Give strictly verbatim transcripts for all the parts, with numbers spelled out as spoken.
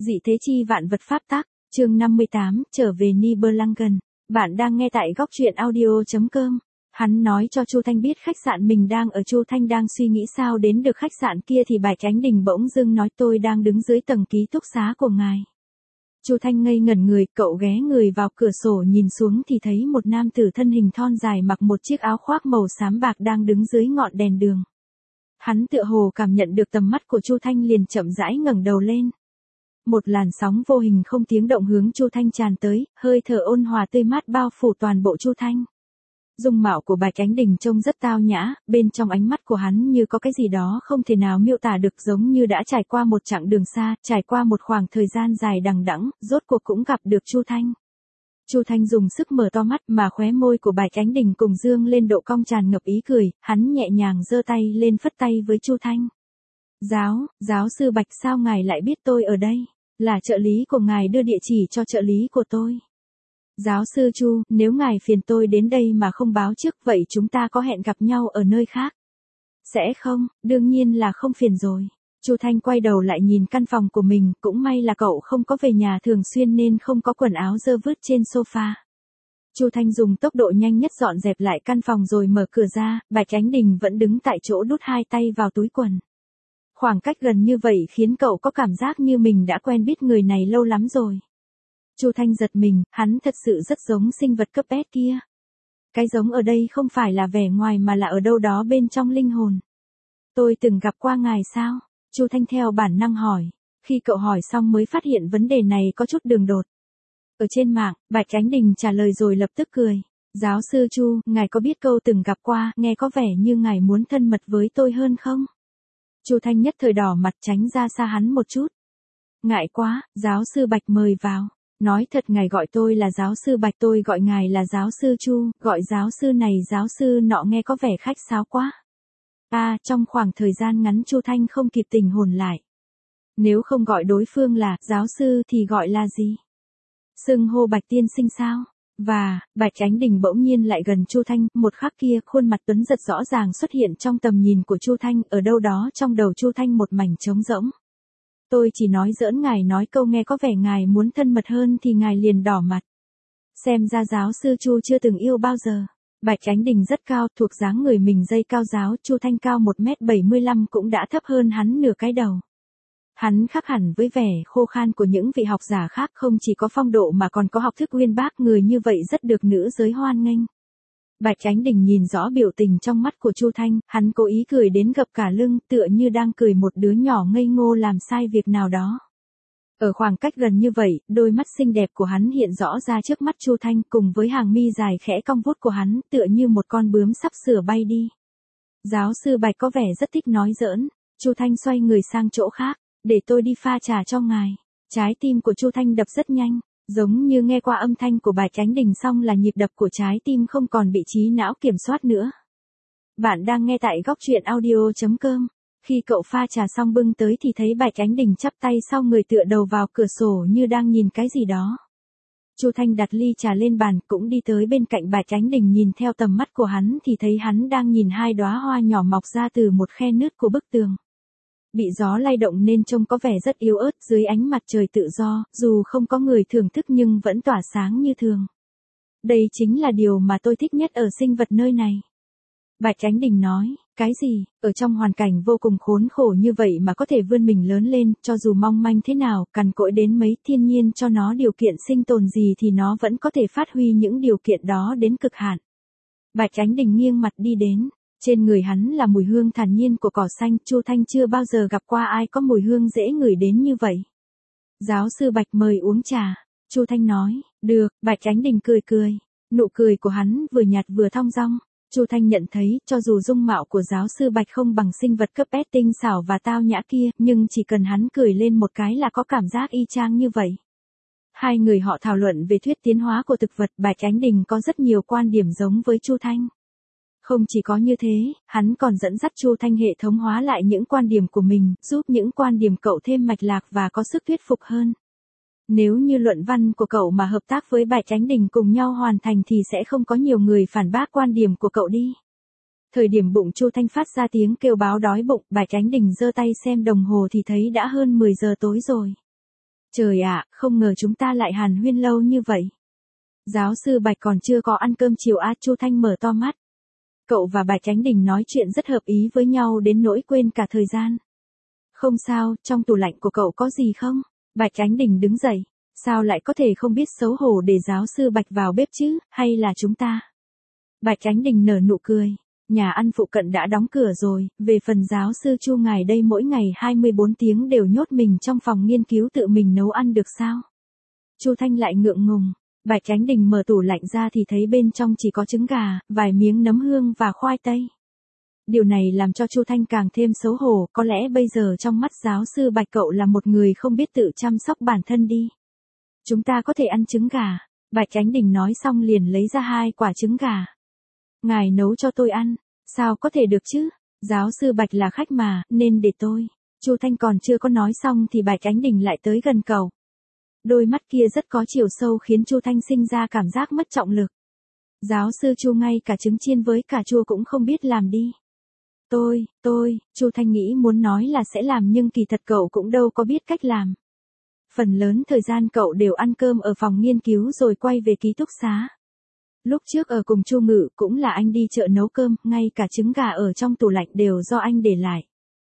Dị thế chi vạn vật pháp tắc, chương năm mươi tám, trở về Nibelungen. Bạn đang nghe tại góc truyện audio chấm com. Hắn nói cho Chu Thanh biết khách sạn mình đang ở. Chu Thanh đang suy nghĩ sao đến được khách sạn kia thì Bạch Ánh Đình bỗng dưng nói tôi đang đứng dưới tầng ký túc xá của ngài. Chu Thanh ngây ngẩn người, cậu ghé người vào cửa sổ nhìn xuống thì thấy một nam tử thân hình thon dài mặc một chiếc áo khoác màu xám bạc đang đứng dưới ngọn đèn đường. Hắn tựa hồ cảm nhận được tầm mắt của Chu Thanh liền chậm rãi ngẩng đầu lên. Một làn sóng vô hình không tiếng động hướng Chu Thanh tràn tới, hơi thở ôn hòa tươi mát bao phủ toàn bộ Chu Thanh. Dung mạo của Bạch Ánh Đình trông rất tao nhã, bên trong ánh mắt của hắn như có cái gì đó không thể nào miêu tả được, giống như đã trải qua một chặng đường xa, trải qua một khoảng thời gian dài đằng đẵng, rốt cuộc cũng gặp được Chu Thanh. Chu Thanh dùng sức mở to mắt mà khóe môi của Bạch Ánh Đình cùng dương lên độ cong tràn ngập ý cười, hắn nhẹ nhàng giơ tay lên phất tay với Chu Thanh. Giáo, giáo sư Bạch, sao ngài lại biết tôi ở đây? Là trợ lý của ngài đưa địa chỉ cho trợ lý của tôi. Giáo sư Chu, nếu ngài phiền tôi đến đây mà không báo trước vậy chúng ta có hẹn gặp nhau ở nơi khác? Sẽ không, đương nhiên là không phiền rồi. Chu Thanh quay đầu lại nhìn căn phòng của mình, cũng may là cậu không có về nhà thường xuyên nên không có quần áo dơ vứt trên sofa. Chu Thanh dùng tốc độ nhanh nhất dọn dẹp lại căn phòng rồi mở cửa ra, Bạch Ánh Đình vẫn đứng tại chỗ đút hai tay vào túi quần. Khoảng cách gần như vậy khiến cậu có cảm giác như mình đã quen biết người này lâu lắm rồi. Chu Thanh giật mình, hắn thật sự rất giống sinh vật cấp S kia. Cái giống ở đây không phải là vẻ ngoài mà là ở đâu đó bên trong linh hồn. Tôi từng gặp qua ngài sao? Chu Thanh theo bản năng hỏi. Khi cậu hỏi xong mới phát hiện vấn đề này có chút đường đột. Ở trên mạng, Bạch Ánh Đình trả lời rồi lập tức cười. Giáo sư Chu, ngài có biết câu từng gặp qua, nghe có vẻ như ngài muốn thân mật với tôi hơn không? Chu Thanh nhất thời đỏ mặt tránh ra xa hắn một chút. Ngại quá, giáo sư Bạch mời vào. Nói thật ngài gọi tôi là giáo sư Bạch, tôi gọi ngài là giáo sư Chu, gọi giáo sư này giáo sư nọ nghe có vẻ khách sáo quá. À, trong khoảng thời gian ngắn Chu Thanh không kịp tỉnh hồn lại. Nếu không gọi đối phương là giáo sư thì gọi là gì? Xưng hô Bạch tiên sinh sao? Và, Bạch Ánh Đình bỗng nhiên lại gần Chu Thanh, một khắc kia khuôn mặt tuấn giật rõ ràng xuất hiện trong tầm nhìn của Chu Thanh, ở đâu đó trong đầu Chu Thanh một mảnh trống rỗng. Tôi chỉ nói giỡn, ngài nói câu nghe có vẻ ngài muốn thân mật hơn thì ngài liền đỏ mặt. Xem ra giáo sư Chu chưa từng yêu bao giờ. Bạch Ánh Đình rất cao, thuộc dáng người mình dây cao giáo, Chu Thanh cao một mét bảy mươi lăm cũng đã thấp hơn hắn nửa cái đầu. Hắn khác hẳn với vẻ khô khan của những vị học giả khác, không chỉ có phong độ mà còn có học thức uyên bác, người như vậy rất được nữ giới hoan nghênh. Bạch Ánh Đình nhìn rõ biểu tình trong mắt của Chu Thanh, hắn cố ý cười đến gập cả lưng, tựa như đang cười một đứa nhỏ ngây ngô làm sai việc nào đó. Ở khoảng cách gần như vậy, đôi mắt xinh đẹp của hắn hiện rõ ra trước mắt Chu Thanh, cùng với hàng mi dài khẽ cong vút của hắn, tựa như một con bướm sắp sửa bay đi. Giáo sư Bạch có vẻ rất thích nói giỡn. Chu Thanh xoay người sang chỗ khác. Để tôi đi pha trà cho ngài. Trái tim của Chu Thanh đập rất nhanh, giống như nghe qua âm thanh của Bạch Ánh Đình xong là nhịp đập của trái tim không còn bị trí não kiểm soát nữa. Bạn đang nghe tại góc truyện audio chấm com. Khi cậu pha trà xong bưng tới thì thấy Bạch Ánh Đình chắp tay sau người tựa đầu vào cửa sổ như đang nhìn cái gì đó. Chu Thanh đặt ly trà lên bàn, cũng đi tới bên cạnh Bạch Ánh Đình, nhìn theo tầm mắt của hắn thì thấy hắn đang nhìn hai đóa hoa nhỏ mọc ra từ một khe nứt của bức tường. Bị gió lay động nên trông có vẻ rất yếu ớt dưới ánh mặt trời tự do, dù không có người thưởng thức nhưng vẫn tỏa sáng như thường. Đây chính là điều mà tôi thích nhất ở sinh vật nơi này. Bạch Ánh Đình nói, cái gì, ở trong hoàn cảnh vô cùng khốn khổ như vậy mà có thể vươn mình lớn lên, cho dù mong manh thế nào, cằn cỗi đến mấy, thiên nhiên cho nó điều kiện sinh tồn gì thì nó vẫn có thể phát huy những điều kiện đó đến cực hạn. Bạch Ánh Đình nghiêng mặt đi đến. Trên người hắn là mùi hương thản nhiên của cỏ xanh, Chu Thanh chưa bao giờ gặp qua ai có mùi hương dễ ngửi đến như vậy. Giáo sư Bạch mời uống trà. Chu Thanh nói, được. Bạch Ánh Đình cười cười. Nụ cười của hắn vừa nhạt vừa thong dong. Chu Thanh nhận thấy, cho dù dung mạo của giáo sư Bạch không bằng sinh vật cấp S tinh xảo và tao nhã kia, nhưng chỉ cần hắn cười lên một cái là có cảm giác y chang như vậy. Hai người họ thảo luận về thuyết tiến hóa của thực vật, Bạch Ánh Đình có rất nhiều quan điểm giống với Chu Thanh. Không chỉ có như thế, hắn còn dẫn dắt Chu Thanh hệ thống hóa lại những quan điểm của mình, giúp những quan điểm cậu thêm mạch lạc và có sức thuyết phục hơn. Nếu như luận văn của cậu mà hợp tác với Bạch Ánh Đình cùng nhau hoàn thành thì sẽ không có nhiều người phản bác quan điểm của cậu đi. Thời điểm bụng Chu Thanh phát ra tiếng kêu báo đói bụng, Bạch Ánh Đình giơ tay xem đồng hồ thì thấy đã hơn mười giờ tối rồi. Trời ạ, không ngờ chúng ta lại hàn huyên lâu như vậy. Giáo sư Bạch còn chưa có ăn cơm chiều à, Chu Thanh mở to mắt. Cậu và Bạch Ánh Đình nói chuyện rất hợp ý với nhau đến nỗi quên cả thời gian. Không sao, trong tủ lạnh của cậu có gì không? Bạch Ánh Đình đứng dậy. Sao lại có thể không biết xấu hổ để giáo sư Bạch vào bếp chứ, hay là chúng ta? Bạch Ánh Đình nở nụ cười. Nhà ăn phụ cận đã đóng cửa rồi, về phần giáo sư Chu ngài đây mỗi ngày hai mươi bốn tiếng đều nhốt mình trong phòng nghiên cứu tự mình nấu ăn được sao? Chu Thanh lại ngượng ngùng. Bạch Ánh Đình mở tủ lạnh ra thì thấy bên trong chỉ có trứng gà, vài miếng nấm hương và khoai tây. Điều này làm cho Chu Thanh càng thêm xấu hổ, có lẽ bây giờ trong mắt giáo sư Bạch cậu là một người không biết tự chăm sóc bản thân đi. Chúng ta có thể ăn trứng gà. Bạch Ánh Đình nói xong liền lấy ra hai quả trứng gà. Ngài nấu cho tôi ăn. Sao có thể được chứ? Giáo sư Bạch là khách mà, nên để tôi. Chu Thanh còn chưa có nói xong thì Bạch Ánh Đình lại tới gần cậu. Đôi mắt kia rất có chiều sâu khiến Chu Thanh sinh ra cảm giác mất trọng lực. Giáo sư Chu ngay cả trứng chiên với cà chua cũng không biết làm đi. Tôi, tôi, Chu Thanh nghĩ muốn nói là sẽ làm nhưng kỳ thật cậu cũng đâu có biết cách làm. Phần lớn thời gian cậu đều ăn cơm ở phòng nghiên cứu rồi quay về ký túc xá. Lúc trước ở cùng Chu Ngự cũng là anh đi chợ nấu cơm, ngay cả trứng gà ở trong tủ lạnh đều do anh để lại.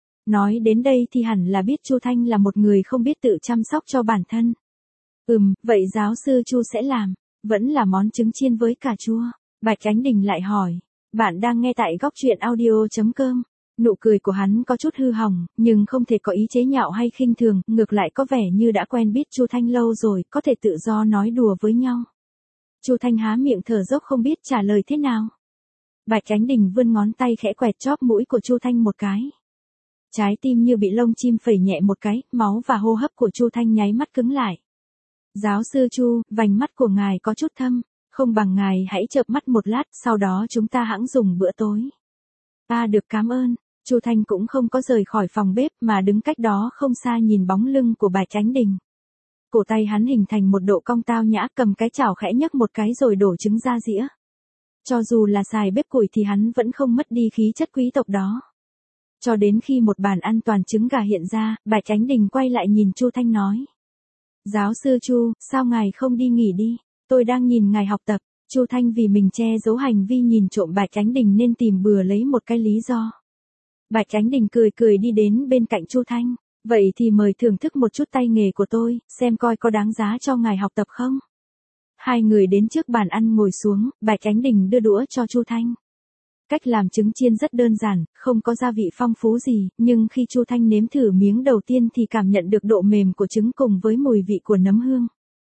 Nói đến đây thì hẳn là biết Chu Thanh là một người không biết tự chăm sóc cho bản thân. Ừm, vậy giáo sư Chu sẽ làm, vẫn là món trứng chiên với cà chua. Bạch Ánh Đình lại hỏi, bạn đang nghe tại góc truyện audio chấm com. Nụ cười của hắn có chút hư hỏng, nhưng không thể có ý chế nhạo hay khinh thường, ngược lại có vẻ như đã quen biết Chu Thanh lâu rồi, có thể tự do nói đùa với nhau. Chu Thanh há miệng thở dốc không biết trả lời thế nào. Bạch Ánh Đình vươn ngón tay khẽ quẹt chóp mũi của Chu Thanh một cái. Trái tim như bị lông chim phẩy nhẹ một cái, máu và hô hấp của Chu Thanh nháy mắt cứng lại. Giáo sư Chu, vành mắt của ngài có chút thâm, không bằng ngài hãy chợp mắt một lát, sau đó chúng ta hẵng dùng bữa tối. Ta được cảm ơn. Chu Thanh cũng không có rời khỏi phòng bếp mà đứng cách đó không xa nhìn bóng lưng của Bạch Ánh Đình. Cổ tay hắn hình thành một độ cong tao nhã, cầm cái chảo khẽ nhấc một cái rồi đổ trứng ra dĩa. Cho dù là xài bếp củi thì hắn vẫn không mất đi khí chất quý tộc đó. Cho đến khi một bàn ăn toàn trứng gà hiện ra, Bạch Ánh Đình quay lại nhìn Chu Thanh nói. Giáo sư Chu, sao ngài không đi nghỉ đi? Tôi đang nhìn ngài học tập. Chu Thanh vì mình che giấu hành vi nhìn trộm Bạch Ánh Đình nên tìm bừa lấy một cái lý do. Bạch Ánh Đình cười cười đi đến bên cạnh Chu Thanh. Vậy thì mời thưởng thức một chút tay nghề của tôi, xem coi có đáng giá cho ngài học tập không? Hai người đến trước bàn ăn ngồi xuống, Bạch Ánh Đình đưa đũa cho Chu Thanh. Cách làm trứng chiên rất đơn giản, không có gia vị phong phú gì, nhưng khi Chu Thanh nếm thử miếng đầu tiên thì cảm nhận được độ mềm của trứng cùng với mùi vị của nấm hương.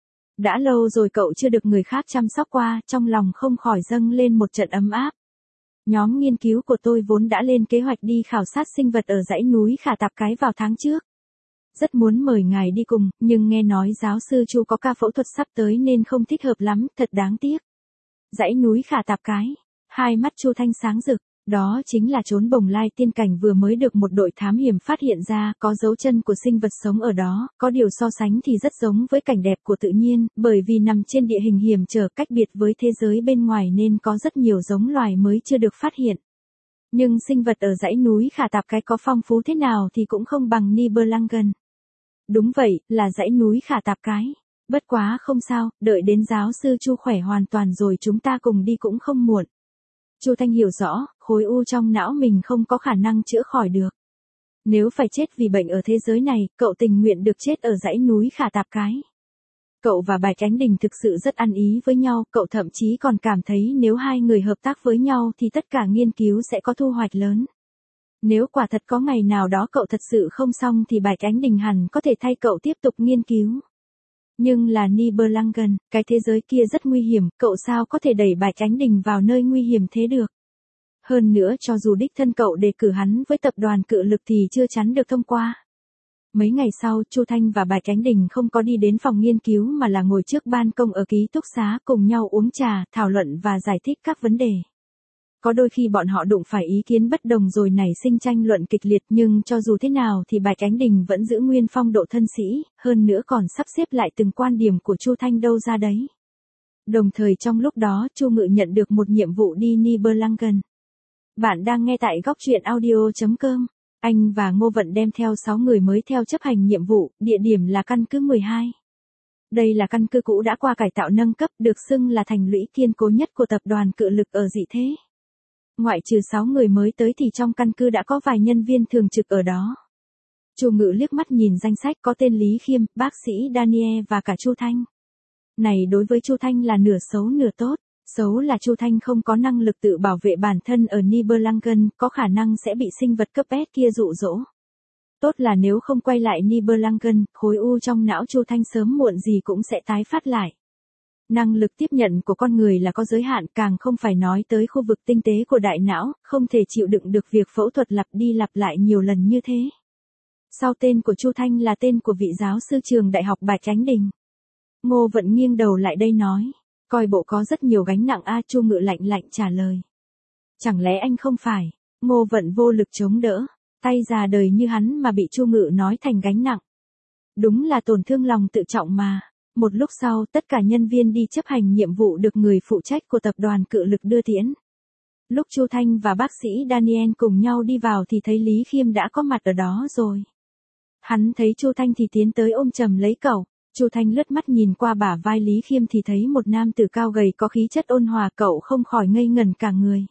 Đã lâu rồi cậu chưa được người khác chăm sóc qua, trong lòng không khỏi dâng lên một trận ấm áp. Nhóm nghiên cứu của tôi vốn đã lên kế hoạch đi khảo sát sinh vật ở dãy núi Khả Tạp Cái vào tháng trước. Rất muốn mời ngài đi cùng, nhưng nghe nói giáo sư Chu có ca phẫu thuật sắp tới nên không thích hợp lắm, thật đáng tiếc. Dãy núi Khả Tạp Cái. Hai mắt Chu Thanh sáng rực, đó chính là chốn bồng lai tiên cảnh vừa mới được một đội thám hiểm phát hiện ra, có dấu chân của sinh vật sống ở đó, có điều so sánh thì rất giống với cảnh đẹp của tự nhiên, bởi vì nằm trên địa hình hiểm trở cách biệt với thế giới bên ngoài nên có rất nhiều giống loài mới chưa được phát hiện. Nhưng sinh vật ở dãy núi Khả Tạp Cái có phong phú thế nào thì cũng không bằng Nibelungen. Đúng vậy, là dãy núi Khả Tạp Cái. Bất quá không sao, đợi đến giáo sư Chu khỏe hoàn toàn rồi chúng ta cùng đi cũng không muộn. Chu Thanh hiểu rõ, khối u trong não mình không có khả năng chữa khỏi được. Nếu phải chết vì bệnh ở thế giới này, cậu tình nguyện được chết ở dãy núi Khả Tạp Cái. Cậu và Bạch Ánh Đình thực sự rất ăn ý với nhau, cậu thậm chí còn cảm thấy nếu hai người hợp tác với nhau thì tất cả nghiên cứu sẽ có thu hoạch lớn. Nếu quả thật có ngày nào đó cậu thật sự không xong thì Bạch Ánh Đình hẳn có thể thay cậu tiếp tục nghiên cứu. Nhưng là Nibelungen, cái thế giới kia rất nguy hiểm, cậu sao có thể đẩy Bạch Ánh Đình vào nơi nguy hiểm thế được. Hơn nữa cho dù đích thân cậu đề cử hắn với tập đoàn cự lực thì chưa chắn được thông qua. Mấy ngày sau, Chu Thanh và Bạch Ánh Đình không có đi đến phòng nghiên cứu mà là ngồi trước ban công ở ký túc xá cùng nhau uống trà, thảo luận và giải thích các vấn đề. Có đôi khi bọn họ đụng phải ý kiến bất đồng rồi nảy sinh tranh luận kịch liệt, nhưng cho dù thế nào thì Bạch Ánh Đình vẫn giữ nguyên phong độ thân sĩ, hơn nữa còn sắp xếp lại từng quan điểm của Chu Thanh đâu ra đấy. Đồng thời trong lúc đó, Chu Ngự nhận được một nhiệm vụ đi Nibelungen. Bạn đang nghe tại góc truyện audio chấm com. Anh và Ngô Vận đem theo sáu người mới theo chấp hành nhiệm vụ, địa điểm là căn cứ mười hai. Đây là căn cứ cũ đã qua cải tạo nâng cấp, được xưng là thành lũy kiên cố nhất của tập đoàn Cự Lực ở dị thế. Ngoại trừ sáu người mới tới thì trong căn cứ đã có vài nhân viên thường trực ở đó. Chu Ngự liếc mắt nhìn danh sách có tên Lý Khiêm, bác sĩ Daniel và cả Chu Thanh. Này đối với Chu Thanh là nửa xấu nửa tốt. Xấu là Chu Thanh không có năng lực tự bảo vệ bản thân ở Nibelungen, có khả năng sẽ bị sinh vật cấp S kia dụ dỗ. Tốt là nếu không quay lại Nibelungen, khối u trong não Chu Thanh sớm muộn gì cũng sẽ tái phát lại. Năng lực tiếp nhận của con người là có giới hạn, càng không phải nói tới khu vực tinh tế của đại não, không thể chịu đựng được việc phẫu thuật lặp đi lặp lại nhiều lần như thế. Sau tên của Chu Thanh là tên của vị giáo sư trường đại học Bạch Ánh Đình. Ngô Vận nghiêng đầu lại đây nói. Coi bộ có rất nhiều gánh nặng a. Chu Ngự lạnh lạnh trả lời. Chẳng lẽ anh không phải? Ngô Vận vô lực chống đỡ, tay già đời như hắn mà bị Chu Ngự nói thành gánh nặng. Đúng là tổn thương lòng tự trọng mà. Một lúc sau tất cả nhân viên đi chấp hành nhiệm vụ được người phụ trách của tập đoàn Cự Lực đưa tiễn. Lúc Chu Thanh và bác sĩ Daniel cùng nhau đi vào thì thấy Lý Khiêm đã có mặt ở đó rồi. Hắn thấy Chu Thanh thì tiến tới ôm chầm lấy cậu. Chu Thanh lướt mắt nhìn qua bả vai Lý Khiêm thì thấy một nam tử cao gầy có khí chất ôn hòa, cậu không khỏi ngây ngẩn cả người.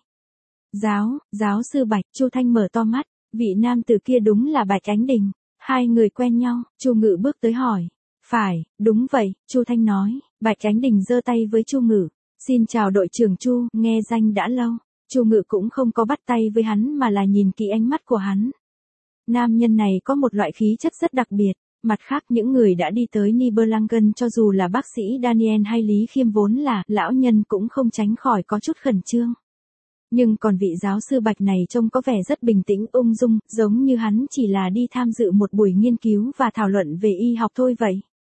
Giáo, giáo sư Bạch. Chu Thanh mở to mắt, vị nam tử kia đúng là Bạch Ánh Đình. Hai người quen nhau. Chu Ngự bước tới hỏi. Phải, đúng vậy, Chu Thanh nói. Bạch Ánh Đình giơ tay với Chu Ngự. Xin chào đội trưởng Chu, nghe danh đã lâu. Chu Ngự cũng không có bắt tay với hắn mà là nhìn kỹ ánh mắt của hắn. Nam nhân này có một loại khí chất rất đặc biệt. Mặt khác những người đã đi tới Nibelungen cho dù là bác sĩ Daniel hay Lý Khiêm vốn là lão nhân cũng không tránh khỏi có chút khẩn trương. Nhưng còn vị giáo sư Bạch này trông có vẻ rất bình tĩnh ung dung, giống như hắn chỉ là đi tham dự một buổi nghiên cứu và thảo luận về y học thôi vậy.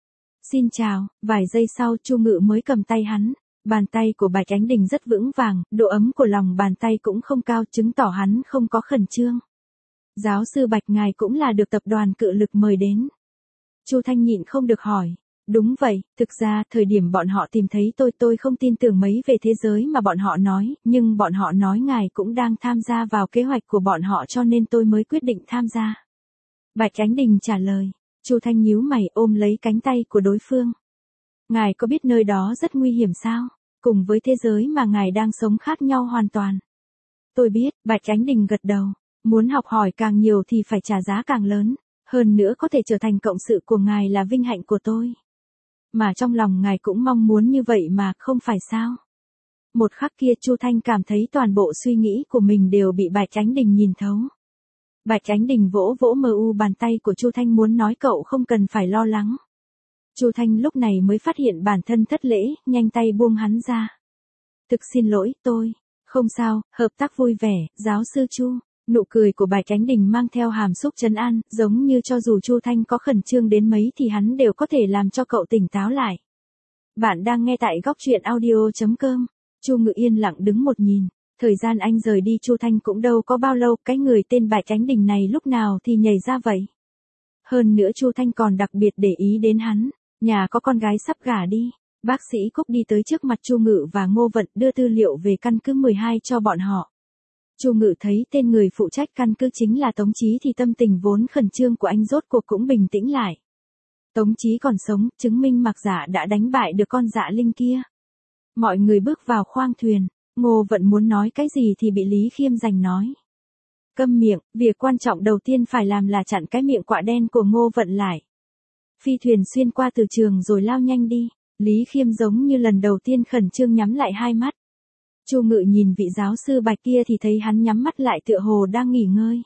Xin chào, vài giây sau Chu Ngự mới cầm tay hắn. Bàn tay của Bạch Ánh Đình rất vững vàng, độ ấm của lòng bàn tay cũng không cao, chứng tỏ hắn không có khẩn trương. Giáo sư Bạch ngài cũng là được tập đoàn Cự Lực mời đến. Chu Thanh nhịn không được hỏi. Đúng vậy, thực ra thời điểm bọn họ tìm thấy tôi tôi không tin tưởng mấy về thế giới mà bọn họ nói, nhưng bọn họ nói ngài cũng đang tham gia vào kế hoạch của bọn họ cho nên tôi mới quyết định tham gia. Bạch Ánh Đình trả lời. Chu Thanh nhíu mày ôm lấy cánh tay của đối phương. Ngài có biết nơi đó rất nguy hiểm sao? Cùng với thế giới mà ngài đang sống khác nhau hoàn toàn. Tôi biết, Bạch Ánh Đình gật đầu. Muốn học hỏi càng nhiều thì phải trả giá càng lớn. Hơn nữa có thể trở thành cộng sự của ngài là vinh hạnh của tôi. Mà trong lòng ngài cũng mong muốn như vậy mà, không phải sao? Một khắc kia Chu Thanh cảm thấy toàn bộ suy nghĩ của mình đều bị Bạch Ánh Đình nhìn thấu. Bạch Ánh Đình vỗ vỗ mờ u bàn tay của Chu Thanh muốn nói cậu không cần phải lo lắng. Chu Thanh lúc này mới phát hiện bản thân thất lễ, nhanh tay buông hắn ra. Thực xin lỗi, tôi. Không sao, hợp tác vui vẻ, giáo sư Chu. Nụ cười của Bạch Ánh Đình mang theo hàm xúc trấn an, giống như cho dù Chu Thanh có khẩn trương đến mấy thì hắn đều có thể làm cho cậu tỉnh táo lại. Bạn đang nghe tại góc truyện audio chấm com. Chu Ngự yên lặng đứng một nhìn. Thời gian anh rời đi Chu Thanh cũng đâu có bao lâu, cái người tên Bạch Ánh Đình này lúc nào thì nhảy ra vậy. Hơn nữa Chu Thanh còn đặc biệt để ý đến hắn. Nhà có con gái sắp gả đi. Bác sĩ Cúc đi tới trước mặt Chu Ngự và Ngô Vận đưa tư liệu về căn cứ mười hai cho bọn họ. Chu Ngự thấy tên người phụ trách căn cứ chính là Tống Chí thì tâm tình vốn khẩn trương của anh rốt cuộc cũng bình tĩnh lại. Tống Chí còn sống, chứng minh Mạc Dạ đã đánh bại được con Dạ Linh kia. Mọi người bước vào khoang thuyền, Ngô Vận muốn nói cái gì thì bị Lý Khiêm giành nói. Câm miệng, việc quan trọng đầu tiên phải làm là chặn cái miệng quạ đen của Ngô Vận lại. Phi thuyền xuyên qua từ trường rồi lao nhanh đi, Lý Khiêm giống như lần đầu tiên khẩn trương nhắm lại hai mắt. Chu Ngự nhìn vị giáo sư Bạch kia thì thấy hắn nhắm mắt lại tựa hồ đang nghỉ ngơi.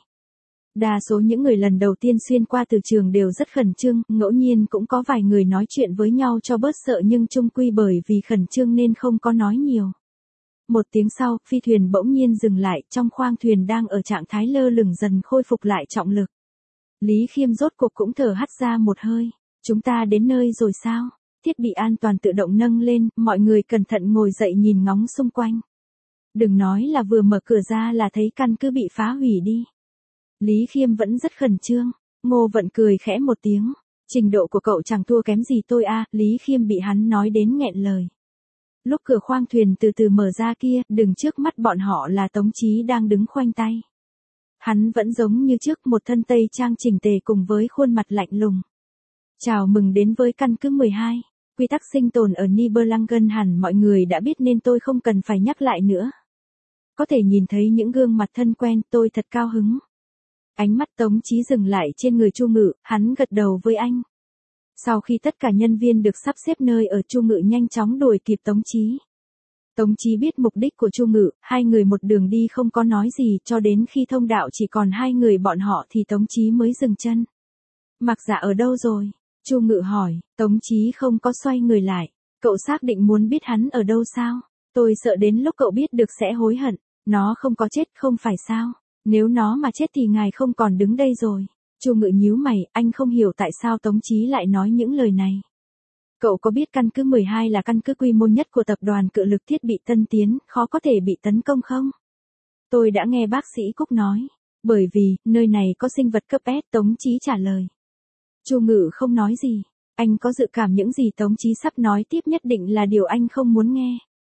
Đa số những người lần đầu tiên xuyên qua từ trường đều rất khẩn trương, ngẫu nhiên cũng có vài người nói chuyện với nhau cho bớt sợ nhưng chung quy bởi vì khẩn trương nên không có nói nhiều. Một tiếng sau, phi thuyền bỗng nhiên dừng lại, trong khoang thuyền đang ở trạng thái lơ lửng dần khôi phục lại trọng lực. Lý Khiêm rốt cuộc cũng thở hắt ra một hơi. Chúng ta đến nơi rồi sao? Thiết bị an toàn tự động nâng lên, mọi người cẩn thận ngồi dậy nhìn ngóng xung quanh. Đừng nói là vừa mở cửa ra là thấy căn cứ bị phá hủy đi. Lý Khiêm vẫn rất khẩn trương. Ngô Vận cười khẽ một tiếng. Trình độ của cậu chẳng thua kém gì tôi a. Lý Khiêm bị hắn nói đến nghẹn lời. Lúc cửa khoang thuyền từ từ mở ra kia, đứng trước mắt bọn họ là Tống Chí đang đứng khoanh tay. Hắn vẫn giống như trước, một thân tây trang chỉnh tề cùng với khuôn mặt lạnh lùng. Chào mừng đến với căn cứ mười hai. Quy tắc sinh tồn ở Nibelungen hẳn mọi người đã biết nên tôi không cần phải nhắc lại nữa. Có thể nhìn thấy những gương mặt thân quen, tôi thật cao hứng. Ánh mắt Tống Chí dừng lại trên người Chu Ngự, hắn gật đầu với anh. Sau khi tất cả nhân viên được sắp xếp nơi ở, Chu Ngự nhanh chóng đuổi kịp Tống Chí. Tống Chí biết mục đích của Chu Ngự, hai người một đường đi không có nói gì cho đến khi thông đạo chỉ còn hai người bọn họ thì Tống Chí mới dừng chân. Mặc Dạ ở đâu rồi? Chu Ngự hỏi. Tống Chí không có xoay người lại. Cậu xác định muốn biết hắn ở đâu sao? Tôi sợ đến lúc cậu biết được sẽ hối hận. Nó không có chết không phải sao? Nếu nó mà chết thì ngài không còn đứng đây rồi. Chu Ngự nhíu mày, anh không hiểu tại sao Tống Chí lại nói những lời này. Cậu có biết căn cứ mười hai là căn cứ quy mô nhất của tập đoàn cự lực thiết bị Tân Tiến, khó có thể bị tấn công không? Tôi đã nghe bác sĩ Cúc nói. Bởi vì, nơi này có sinh vật cấp S, Tống Chí trả lời. Chu Ngự không nói gì. Anh có dự cảm những gì Tống Chí sắp nói tiếp nhất định là điều anh không muốn nghe.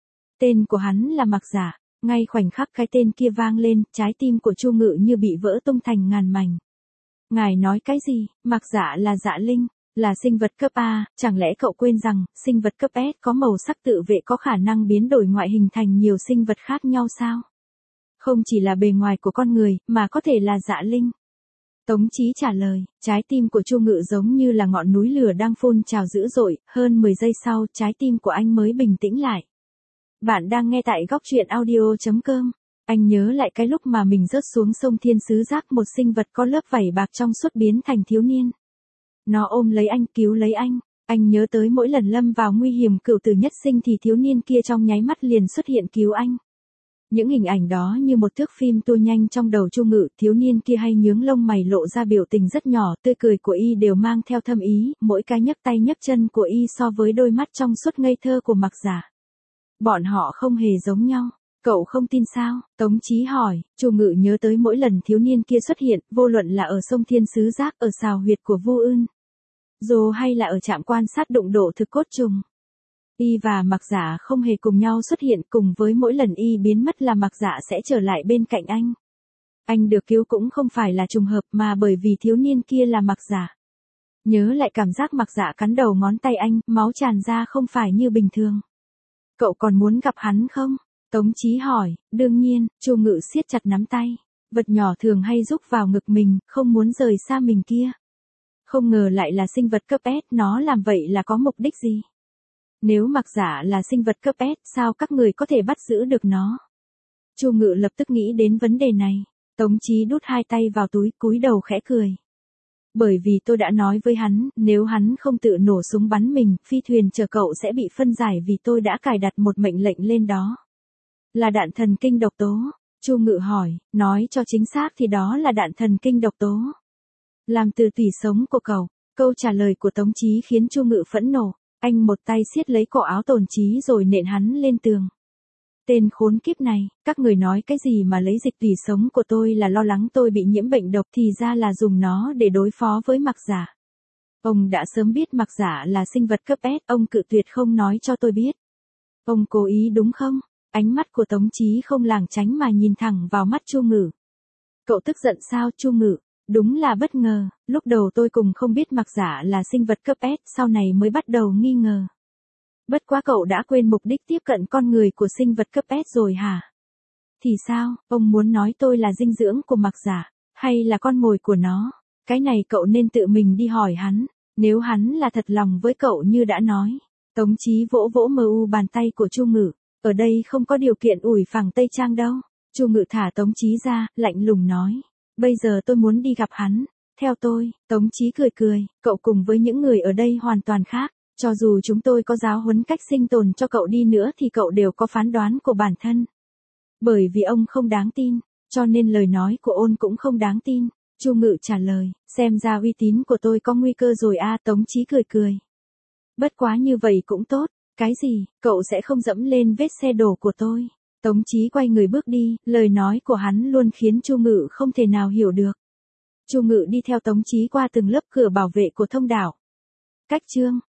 Tên của hắn là Mặc Dạ. Ngay khoảnh khắc cái tên kia vang lên, trái tim của Chu Ngự như bị vỡ tung thành ngàn mảnh. Ngài nói cái gì? Mặc Dạ là Dạ Linh, là sinh vật cấp A, chẳng lẽ cậu quên rằng, sinh vật cấp S có màu sắc tự vệ có khả năng biến đổi ngoại hình thành nhiều sinh vật khác nhau sao? Không chỉ là bề ngoài của con người, mà có thể là Dạ Linh. Tống Chí trả lời, trái tim của Chu Ngự giống như là ngọn núi lửa đang phun trào dữ dội, hơn mười giây sau, trái tim của anh mới bình tĩnh lại. Bạn đang nghe tại góc truyện audio chấm com. Anh nhớ lại cái lúc mà mình rớt xuống sông Thiên Sứ Giác, một sinh vật có lớp vảy bạc trong suốt biến thành thiếu niên. Nó ôm lấy anh, cứu lấy anh. Anh nhớ tới mỗi lần lâm vào nguy hiểm cửu tử nhất sinh thì thiếu niên kia trong nháy mắt liền xuất hiện cứu anh. Những hình ảnh đó như một thước phim tua nhanh trong đầu Chu Ngự, thiếu niên kia hay nhướng lông mày lộ ra biểu tình rất nhỏ, tươi cười của y đều mang theo thâm ý, mỗi cái nhấc tay nhấc chân của y so với đôi mắt trong suốt ngây thơ của Mặc Dạ. Bọn họ không hề giống nhau. Cậu không tin sao? Tống Chí hỏi. Chu Ngự nhớ tới mỗi lần thiếu niên kia xuất hiện, vô luận là ở sông Thiên Sứ Giác, ở sào huyệt của Vu Ưn, dù hay là ở trạm quan sát đụng độ thực cốt trùng. Y và Mặc Dạ không hề cùng nhau xuất hiện, cùng với mỗi lần y biến mất là Mặc Dạ sẽ trở lại bên cạnh anh. Anh được cứu cũng không phải là trùng hợp mà bởi vì thiếu niên kia là Mặc Dạ. Nhớ lại cảm giác Mặc Dạ cắn đầu ngón tay anh, máu tràn ra không phải như bình thường. Cậu còn muốn gặp hắn không? Tống Chí hỏi. Đương nhiên. Chu Ngự siết chặt nắm tay. Vật nhỏ thường hay rúc vào ngực mình, không muốn rời xa mình kia. Không ngờ lại là sinh vật cấp S, nó làm vậy là có mục đích gì? Nếu Mặc Dạ là sinh vật cấp S, sao các người có thể bắt giữ được nó? Chu Ngự lập tức nghĩ đến vấn đề này. Tống Chí đút hai tay vào túi, cúi đầu khẽ cười. Bởi vì tôi đã nói với hắn, nếu hắn không tự nổ súng bắn mình, phi thuyền chở cậu sẽ bị phân giải vì tôi đã cài đặt một mệnh lệnh lên đó. Là đạn thần kinh độc tố. Chu Ngự hỏi, nói cho chính xác thì đó là đạn thần kinh độc tố. Làm từ tủy sống của cậu. Câu trả lời của Tống Chí khiến Chu Ngự phẫn nộ. Anh một tay siết lấy cổ áo Tồn Chí rồi nện hắn lên tường. Tên khốn kiếp này, các người nói cái gì mà lấy dịch tủy sống của tôi là lo lắng tôi bị nhiễm bệnh độc, thì ra là dùng nó để đối phó với Mặc Dạ. Ông đã sớm biết Mặc Dạ là sinh vật cấp S, ông cự tuyệt không nói cho tôi biết. Ông cố ý đúng không? Ánh mắt của Tống Chí không lảng tránh mà nhìn thẳng vào mắt Chu Ngự. Cậu tức giận sao? Chu Ngự? Đúng là bất ngờ, lúc đầu tôi cùng không biết Mặc Dạ là sinh vật cấp S, sau này mới bắt đầu nghi ngờ. Bất quá cậu đã quên mục đích tiếp cận con người của sinh vật cấp S rồi hả? Thì sao, ông muốn nói tôi là dinh dưỡng của Mặc Dạ, hay là con mồi của nó? Cái này cậu nên tự mình đi hỏi hắn, nếu hắn là thật lòng với cậu như đã nói. Tống Chí vỗ vỗ mờ u bàn tay của Chu Ngự, ở đây không có điều kiện ủi phẳng Tây Trang đâu. Chu Ngự thả Tống Chí ra, lạnh lùng nói. Bây giờ tôi muốn đi gặp hắn, theo tôi. Tống Chí cười cười, cậu cùng với những người ở đây hoàn toàn khác. Cho dù chúng tôi có giáo huấn cách sinh tồn cho cậu đi nữa thì cậu đều có phán đoán của bản thân. Bởi vì ông không đáng tin, cho nên lời nói của Ôn cũng không đáng tin. Chu Ngự trả lời, xem ra uy tín của tôi có nguy cơ rồi a. Tống Chí cười cười. Bất quá như vậy cũng tốt. Cái gì, cậu sẽ không dẫm lên vết xe đổ của tôi. Tống Chí quay người bước đi, lời nói của hắn luôn khiến Chu Ngự không thể nào hiểu được. Chu Ngự đi theo Tống Chí qua từng lớp cửa bảo vệ của thông đạo. Cách chương